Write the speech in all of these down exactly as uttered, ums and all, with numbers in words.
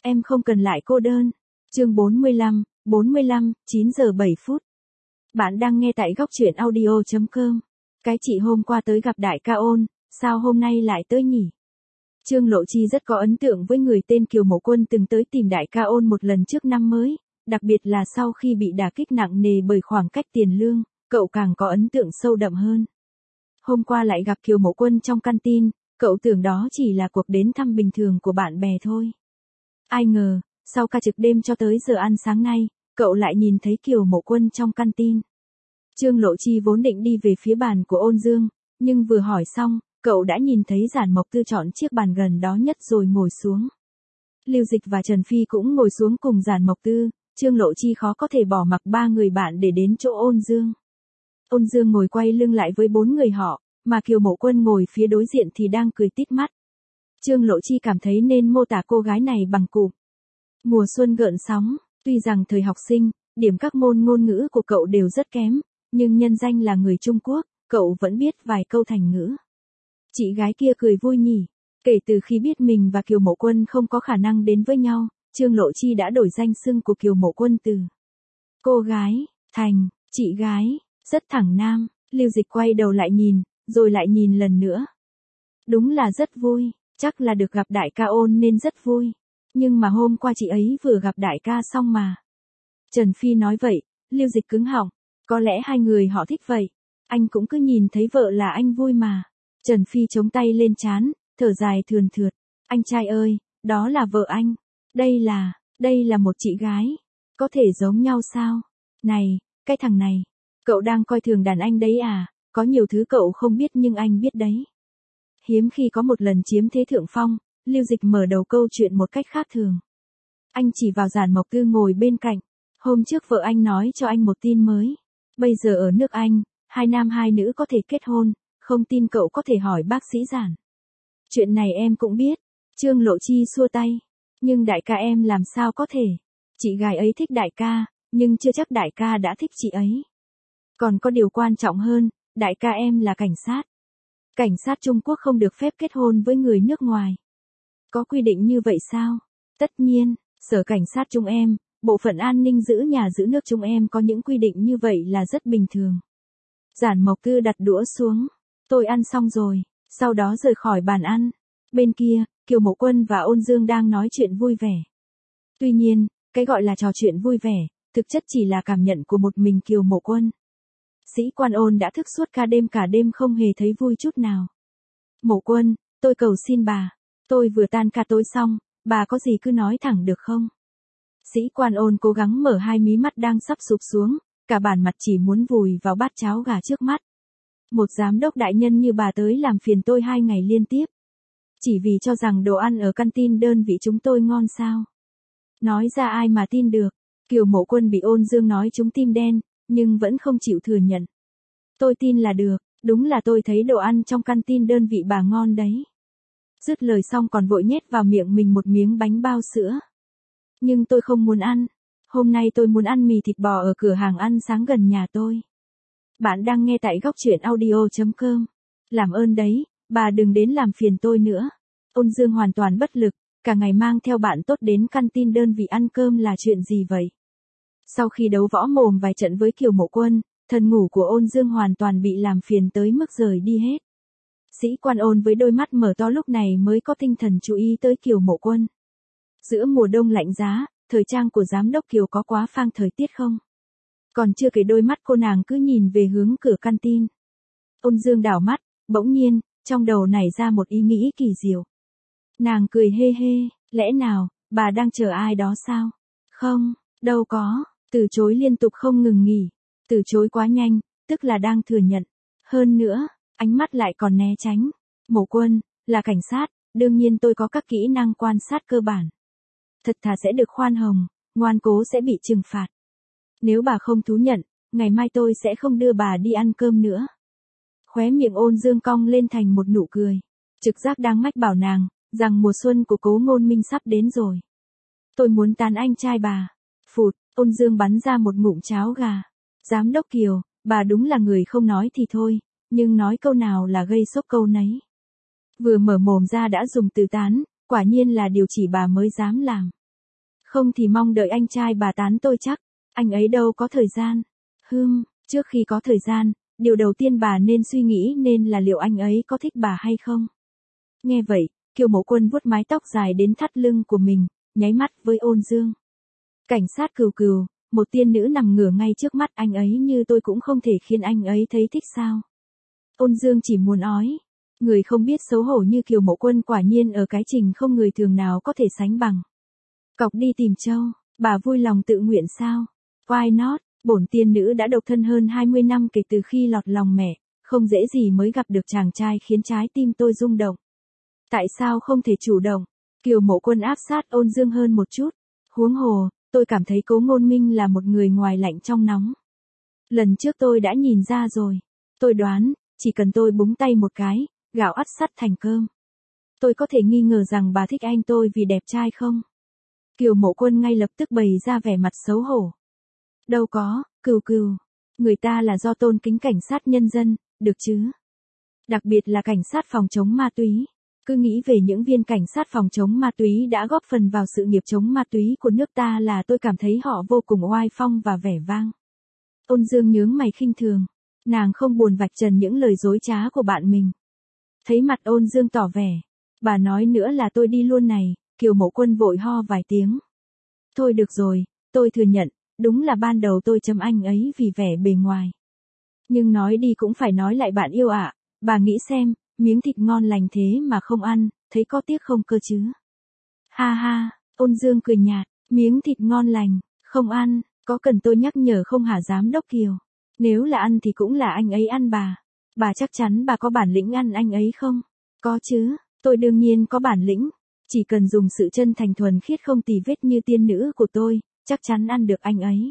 Em không cần lại cô đơn. Chương bốn mươi lăm, bốn mươi lăm, chín giờ bảy phút. Bạn đang nghe tại góc truyện audio chấm com. Cái chị hôm qua tới gặp đại ca Ôn, sao hôm nay lại tới nhỉ? Trương Lộ Chi rất có ấn tượng với người tên Kiều Mộ Quân từng tới tìm đại ca Ôn một lần trước năm mới, đặc biệt là sau khi bị đả kích nặng nề bởi khoảng cách tiền lương, cậu càng có ấn tượng sâu đậm hơn. Hôm qua lại gặp Kiều Mộ Quân trong canteen, cậu tưởng đó chỉ là cuộc đến thăm bình thường của bạn bè thôi. Ai ngờ, sau ca trực đêm cho tới giờ ăn sáng nay, cậu lại nhìn thấy Kiều Mộ Quân trong canteen. Trương Lộ Chi vốn định đi về phía bàn của Ôn Dương, nhưng vừa hỏi xong, cậu đã nhìn thấy Giản Mộc Tư chọn chiếc bàn gần đó nhất rồi ngồi xuống. Lưu Dịch và Trần Phi cũng ngồi xuống cùng Giản Mộc Tư, Trương Lộ Chi khó có thể bỏ mặc ba người bạn để đến chỗ Ôn Dương. Ôn Dương ngồi quay lưng lại với bốn người họ, mà Kiều Mộ Quân ngồi phía đối diện thì đang cười tít mắt. Trương Lộ Chi cảm thấy nên mô tả cô gái này bằng cụm mùa xuân gợn sóng. Tuy rằng thời học sinh, điểm các môn ngôn ngữ của cậu đều rất kém, nhưng nhân danh là người Trung Quốc, cậu vẫn biết vài câu thành ngữ. Chị gái kia cười vui nhỉ. Kể từ khi biết mình và Kiều Mộ Quân không có khả năng đến với nhau, Trương Lộ Chi đã đổi danh xưng của Kiều Mộ Quân từ cô gái, thành, chị gái, rất thẳng nam. Lưu Dịch quay đầu lại nhìn, rồi lại nhìn lần nữa. Đúng là rất vui, chắc là được gặp đại ca Ôn nên rất vui. Nhưng mà hôm qua chị ấy vừa gặp đại ca xong mà. Trần Phi nói vậy, Lưu Dịch cứng họng, có lẽ hai người họ thích vậy. Anh cũng cứ nhìn thấy vợ là anh vui mà. Trần Phi chống tay lên trán, thở dài thườn thượt. Anh trai ơi, đó là vợ anh. Đây là, đây là một chị gái. Có thể giống nhau sao? Này, cái thằng này, cậu đang coi thường đàn anh đấy à? Có nhiều thứ cậu không biết nhưng anh biết đấy. Hiếm khi có một lần chiếm thế thượng phong, Lưu Dịch mở đầu câu chuyện một cách khác thường. Anh chỉ vào Giản Mộc Tư ngồi bên cạnh. Hôm trước vợ anh nói cho anh một tin mới. Bây giờ ở nước Anh, hai nam hai nữ có thể kết hôn, không tin cậu có thể hỏi bác sĩ Giản. Chuyện này em cũng biết. Trương Lộ Chi xua tay. Nhưng đại ca em làm sao có thể. Chị gái ấy thích đại ca, nhưng chưa chắc đại ca đã thích chị ấy. Còn có điều quan trọng hơn, đại ca em là cảnh sát. Cảnh sát Trung Quốc không được phép kết hôn với người nước ngoài. Có quy định như vậy sao? Tất nhiên, sở cảnh sát chúng em, bộ phận an ninh giữ nhà giữ nước chúng em có những quy định như vậy là rất bình thường. Giản Mộc Tư đặt đũa xuống. Tôi ăn xong rồi, sau đó rời khỏi bàn ăn. Bên kia, Kiều Mộ Quân và Ôn Dương đang nói chuyện vui vẻ. Tuy nhiên, cái gọi là trò chuyện vui vẻ, thực chất chỉ là cảm nhận của một mình Kiều Mộ Quân. Sĩ quan Ôn đã thức suốt cả đêm cả đêm không hề thấy vui chút nào. Mộ Quân, tôi cầu xin bà. Tôi vừa tan ca tối xong, bà có gì cứ nói thẳng được không? Sĩ quan Ôn cố gắng mở hai mí mắt đang sắp sụp xuống, cả bản mặt chỉ muốn vùi vào bát cháo gà trước mắt. Một giám đốc đại nhân như bà tới làm phiền tôi hai ngày liên tiếp. Chỉ vì cho rằng đồ ăn ở canteen đơn vị chúng tôi ngon sao? Nói ra ai mà tin được. Kiều Mộ Quân bị Ôn Dương nói trúng tim đen, nhưng vẫn không chịu thừa nhận. Tôi tin là được, đúng là tôi thấy đồ ăn trong canteen đơn vị bà ngon đấy. Dứt lời xong còn vội nhét vào miệng mình một miếng bánh bao sữa. Nhưng tôi không muốn ăn. Hôm nay tôi muốn ăn mì thịt bò ở cửa hàng ăn sáng gần nhà tôi. Bạn đang nghe tại góc truyện audio chấm com. Làm ơn đấy, bà đừng đến làm phiền tôi nữa. Ôn Dương hoàn toàn bất lực, cả ngày mang theo bạn tốt đến canteen đơn vị ăn cơm là chuyện gì vậy? Sau khi đấu võ mồm vài trận với Kiều Mộ Quân, thần ngủ của Ôn Dương hoàn toàn bị làm phiền tới mức rời đi hết. Sĩ quan Ôn với đôi mắt mở to lúc này mới có tinh thần chú ý tới Kiều Mộ Quân. Giữa mùa đông lạnh giá, thời trang của giám đốc Kiều có quá phang thời tiết không? Còn chưa kể đôi mắt cô nàng cứ nhìn về hướng cửa canteen. Ôn Dương đảo mắt, bỗng nhiên, trong đầu nảy ra một ý nghĩ kỳ diệu. Nàng cười hê hê, lẽ nào, bà đang chờ ai đó sao? Không, đâu có, từ chối liên tục không ngừng nghỉ. Từ chối quá nhanh, tức là đang thừa nhận. Hơn nữa, ánh mắt lại còn né tránh. Mộ Quân, là cảnh sát, đương nhiên tôi có các kỹ năng quan sát cơ bản. Thật thà sẽ được khoan hồng, ngoan cố sẽ bị trừng phạt. Nếu bà không thú nhận, ngày mai tôi sẽ không đưa bà đi ăn cơm nữa. Khóe miệng Ôn Dương cong lên thành một nụ cười. Trực giác đang mách bảo nàng, rằng mùa xuân của Cố Ngôn Minh sắp đến rồi. Tôi muốn tán anh trai bà. Phụt, Ôn Dương bắn ra một ngụm cháo gà. Giám đốc Kiều, bà đúng là người không nói thì thôi, nhưng nói câu nào là gây sốc câu nấy. Vừa mở mồm ra đã dùng từ tán, quả nhiên là điều chỉ bà mới dám làm. Không thì mong đợi anh trai bà tán tôi chắc, anh ấy đâu có thời gian. Hưm, trước khi có thời gian, điều đầu tiên bà nên suy nghĩ nên là liệu anh ấy có thích bà hay không. Nghe vậy, Kiều Mộ Quân vuốt mái tóc dài đến thắt lưng của mình, nháy mắt với Ôn Dương. Cảnh sát Cừu Cừu, một tiên nữ nằm ngửa ngay trước mắt anh ấy như tôi cũng không thể khiến anh ấy thấy thích sao. Ôn Dương chỉ muốn ói. Người không biết xấu hổ như Kiều Mộ Quân quả nhiên ở cái trình không người thường nào có thể sánh bằng. Cọc đi tìm trâu, bà vui lòng tự nguyện sao? Why not? Bổn tiên nữ đã độc thân hơn hai mươi năm kể từ khi lọt lòng mẹ, không dễ gì mới gặp được chàng trai khiến trái tim tôi rung động. Tại sao không thể chủ động? Kiều Mộ Quân áp sát Ôn Dương hơn một chút. Huống hồ, tôi cảm thấy Cố Ngôn Minh là một người ngoài lạnh trong nóng. Lần trước tôi đã nhìn ra rồi. Tôi đoán, chỉ cần tôi búng tay một cái, gạo ắt sắt thành cơm. Tôi có thể nghi ngờ rằng bà thích anh tôi vì đẹp trai không? Kiều Mộ Quân ngay lập tức bày ra vẻ mặt xấu hổ. Đâu có, Cừu Cừu. Người ta là do tôn kính cảnh sát nhân dân, được chứ? Đặc biệt là cảnh sát phòng chống ma túy. Cứ nghĩ về những viên cảnh sát phòng chống ma túy đã góp phần vào sự nghiệp chống ma túy của nước ta là tôi cảm thấy họ vô cùng oai phong và vẻ vang. Ôn Dương nhướng mày khinh thường. Nàng không buồn vạch trần những lời dối trá của bạn mình. Thấy mặt Ôn Dương tỏ vẻ. Bà nói nữa là tôi đi luôn này, Kiều Mộ Quân vội ho vài tiếng. Thôi được rồi, tôi thừa nhận, đúng là ban đầu tôi chấm anh ấy vì vẻ bề ngoài. Nhưng nói đi cũng phải nói lại bạn yêu ạ, bà nghĩ xem, miếng thịt ngon lành thế mà không ăn, thấy có tiếc không cơ chứ? Ha ha, Ôn Dương cười nhạt, miếng thịt ngon lành, không ăn, có cần tôi nhắc nhở không hả giám đốc Kiều? Nếu là ăn thì cũng là anh ấy ăn bà. Bà chắc chắn bà có bản lĩnh ăn anh ấy không? Có chứ, tôi đương nhiên có bản lĩnh. Chỉ cần dùng sự chân thành thuần khiết không tì vết như tiên nữ của tôi, chắc chắn ăn được anh ấy.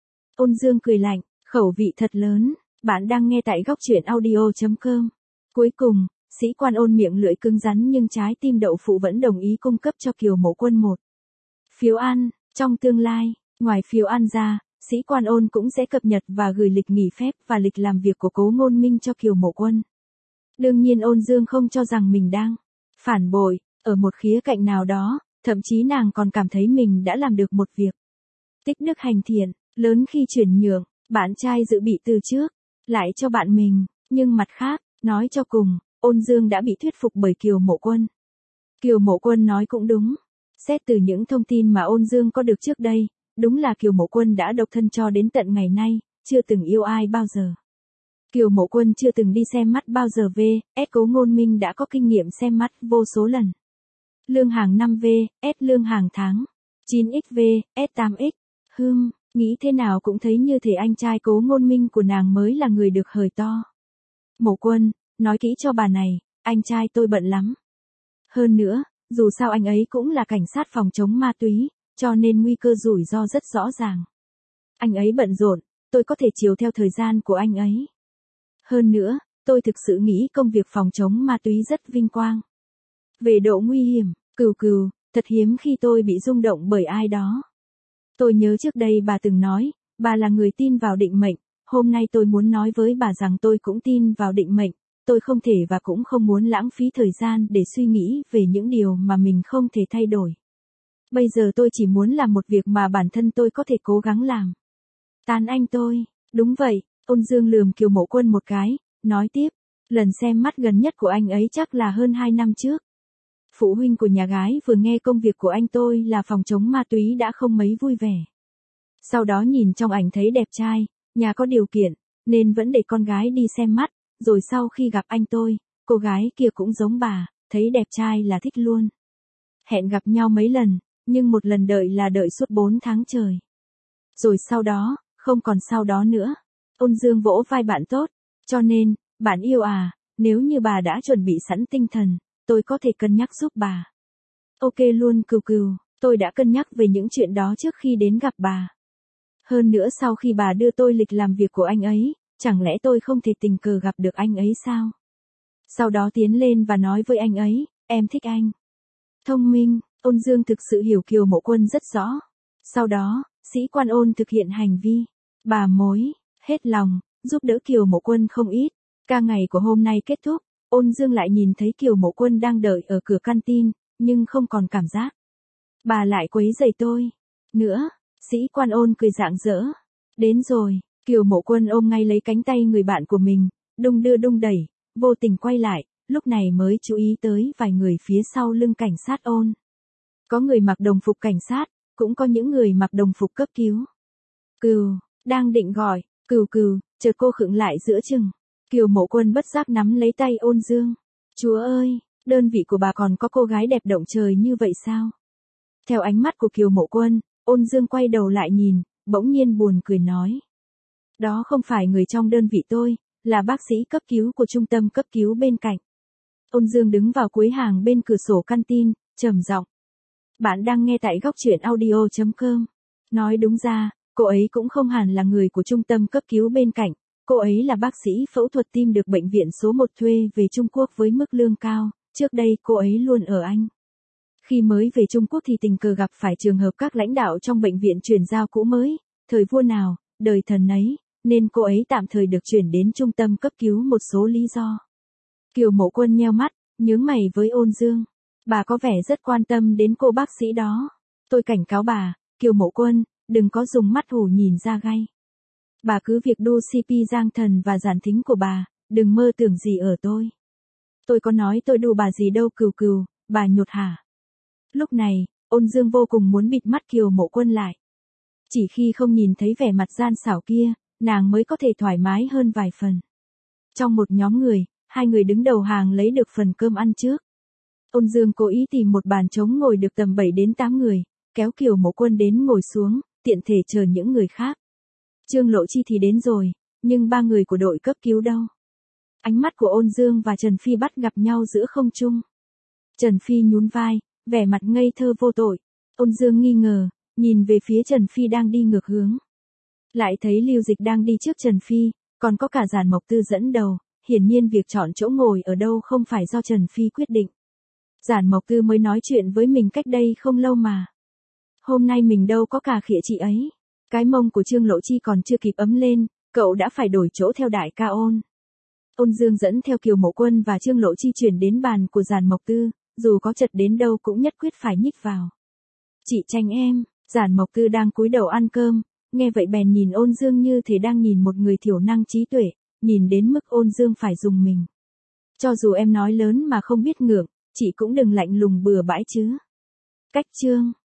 Ôn Dương cười lạnh, khẩu vị thật lớn. Bạn đang nghe tại góc truyện audio chấm com. Cuối cùng, sĩ quan Ôn miệng lưỡi cứng rắn nhưng trái tim đậu phụ vẫn đồng ý cung cấp cho Kiều Mộ Quân một phiếu ăn. Trong tương lai, ngoài phiếu ăn ra, sĩ quan Ôn cũng sẽ cập nhật và gửi lịch nghỉ phép và lịch làm việc của Cố Ngôn Minh cho Kiều Mộ Quân. Đương nhiên Ôn Dương không cho rằng mình đang phản bội, ở một khía cạnh nào đó, thậm chí nàng còn cảm thấy mình đã làm được một việc tích đức hành thiện, lớn khi chuyển nhượng, bạn trai dự bị từ trước, lại cho bạn mình, nhưng mặt khác, nói cho cùng, Ôn Dương đã bị thuyết phục bởi Kiều Mộ Quân. Kiều Mộ Quân nói cũng đúng. Xét từ những thông tin mà Ôn Dương có được trước đây, đúng là Kiều Mộ Quân đã độc thân cho đến tận ngày nay, chưa từng yêu ai bao giờ. Kiều Mộ Quân chưa từng đi xem mắt bao giờ vê ét Cố Ngôn Minh đã có kinh nghiệm xem mắt vô số lần. Lương hàng năm vê ét lương hàng tháng, chín x vê ét tám x, hưm, nghĩ thế nào cũng thấy như thể anh trai Cố Ngôn Minh của nàng mới là người được hời to. Mộ Quân, nói kỹ cho bà này, anh trai tôi bận lắm. Hơn nữa, dù sao anh ấy cũng là cảnh sát phòng chống ma túy, cho nên nguy cơ rủi ro rất rõ ràng. Anh ấy bận rộn, tôi có thể chiều theo thời gian của anh ấy. Hơn nữa, tôi thực sự nghĩ công việc phòng chống ma túy rất vinh quang. Về độ nguy hiểm, Cừu Cừu, thật hiếm khi tôi bị rung động bởi ai đó. Tôi nhớ trước đây bà từng nói, bà là người tin vào định mệnh, hôm nay tôi muốn nói với bà rằng tôi cũng tin vào định mệnh, tôi không thể và cũng không muốn lãng phí thời gian để suy nghĩ về những điều mà mình không thể thay đổi. Bây giờ tôi chỉ muốn làm một việc mà bản thân tôi có thể cố gắng làm. Tán anh tôi, đúng vậy, Ôn Dương lườm Kiều Mộ Quân một cái, nói tiếp, lần xem mắt gần nhất của anh ấy chắc là hơn hai năm trước. Phụ huynh của nhà gái vừa nghe công việc của anh tôi là phòng chống ma túy đã không mấy vui vẻ. Sau đó nhìn trong ảnh thấy đẹp trai, nhà có điều kiện, nên vẫn để con gái đi xem mắt, rồi sau khi gặp anh tôi, cô gái kia cũng giống bà, thấy đẹp trai là thích luôn. Hẹn gặp nhau mấy lần, nhưng một lần đợi là đợi suốt bốn tháng trời. Rồi sau đó, không còn sau đó nữa. Ôn Dương vỗ vai bạn tốt, cho nên, bạn yêu à, nếu như bà đã chuẩn bị sẵn tinh thần, tôi có thể cân nhắc giúp bà. Ok luôn Cừu Cừu, tôi đã cân nhắc về những chuyện đó trước khi đến gặp bà. Hơn nữa sau khi bà đưa tôi lịch làm việc của anh ấy, chẳng lẽ tôi không thể tình cờ gặp được anh ấy sao? Sau đó tiến lên và nói với anh ấy, em thích anh. Thông minh, Ôn Dương thực sự hiểu Kiều Mộ Quân rất rõ. Sau đó, sĩ quan Ôn thực hiện hành vi, bà mối, hết lòng, giúp đỡ Kiều Mộ Quân không ít. Ca ngày của hôm nay kết thúc, Ôn Dương lại nhìn thấy Kiều Mộ Quân đang đợi ở cửa canteen, nhưng không còn cảm giác. Bà lại quấy rầy tôi. nữa, sĩ quan Ôn cười rạng rỡ. Đến rồi, Kiều Mộ Quân ôm ngay lấy cánh tay người bạn của mình, đung đưa đung đẩy, vô tình quay lại, lúc này mới chú ý tới vài người phía sau lưng cảnh sát Ôn. Có người mặc đồng phục cảnh sát, cũng có những người mặc đồng phục cấp cứu. Cừu, đang định gọi, cừu cừu, chợt cô khựng lại giữa chừng. Kiều Mộ Quân bất giác nắm lấy tay Ôn Dương. Chúa ơi, đơn vị của bà còn có cô gái đẹp động trời như vậy sao? Theo ánh mắt của Kiều Mộ Quân, Ôn Dương quay đầu lại nhìn, bỗng nhiên buồn cười nói. Đó không phải người trong đơn vị tôi, là bác sĩ cấp cứu của trung tâm cấp cứu bên cạnh. Ôn Dương đứng vào cuối hàng bên cửa sổ căn tin, trầm giọng. Bạn đang nghe tại góc truyện audio chấm com. Nói đúng ra, cô ấy cũng không hẳn là người của trung tâm cấp cứu bên cạnh, cô ấy là bác sĩ phẫu thuật tim được bệnh viện số một thuê về Trung Quốc với mức lương cao, trước đây cô ấy luôn ở Anh. Khi mới về Trung Quốc thì tình cờ gặp phải trường hợp các lãnh đạo trong bệnh viện chuyển giao cũ mới, thời vua nào, đời thần ấy, nên cô ấy tạm thời được chuyển đến trung tâm cấp cứu một số lý do. Kiều Mộ Quân nheo mắt, nhướng mày với Ôn Dương. Bà có vẻ rất quan tâm đến cô bác sĩ đó. Tôi cảnh cáo bà, Kiều Mộ Quân, đừng có dùng mắt hủ nhìn ra gai. Bà cứ việc đu xê pê Giang Thần và Giản Thính của bà, đừng mơ tưởng gì ở tôi. Tôi có nói tôi đu bà gì đâu cừu cừu, bà nhột hả? Lúc này, Ôn Dương vô cùng muốn bịt mắt Kiều Mộ Quân lại. Chỉ khi không nhìn thấy vẻ mặt gian xảo kia, nàng mới có thể thoải mái hơn vài phần. Trong một nhóm người, hai người đứng đầu hàng lấy được phần cơm ăn trước. Ôn Dương cố ý tìm một bàn trống ngồi được tầm bảy đến tám người, kéo Kiều Mộ Quân đến ngồi xuống, tiện thể chờ những người khác. Trương Lộ Chi thì đến rồi, nhưng ba người của đội cấp cứu đâu? Ánh mắt của Ôn Dương và Trần Phi bắt gặp nhau giữa không trung. Trần Phi nhún vai, vẻ mặt ngây thơ vô tội. Ôn Dương nghi ngờ, nhìn về phía Trần Phi đang đi ngược hướng. Lại thấy Lưu Dịch đang đi trước Trần Phi, còn có cả Giản Mộc Tư dẫn đầu, hiển nhiên việc chọn chỗ ngồi ở đâu không phải do Trần Phi quyết định. Giản Mộc Tư mới nói chuyện với mình cách đây không lâu mà. Hôm nay mình đâu có cà khịa chị ấy. Cái mông của Trương Lộ Chi còn chưa kịp ấm lên, cậu đã phải đổi chỗ theo đại ca Ôn. Ôn Dương dẫn theo Kiều Mộ Quân và Trương Lộ Chi chuyển đến bàn của Giản Mộc Tư, dù có chật đến đâu cũng nhất quyết phải nhích vào. Chị Tranh em, Giản Mộc Tư đang cúi đầu ăn cơm, nghe vậy bèn nhìn Ôn Dương như thể đang nhìn một người thiểu năng trí tuệ, nhìn đến mức Ôn Dương phải dùng mình. Cho dù em nói lớn mà không biết ngượng, chị cũng đừng lạnh lùng bừa bãi chứ. Cách chương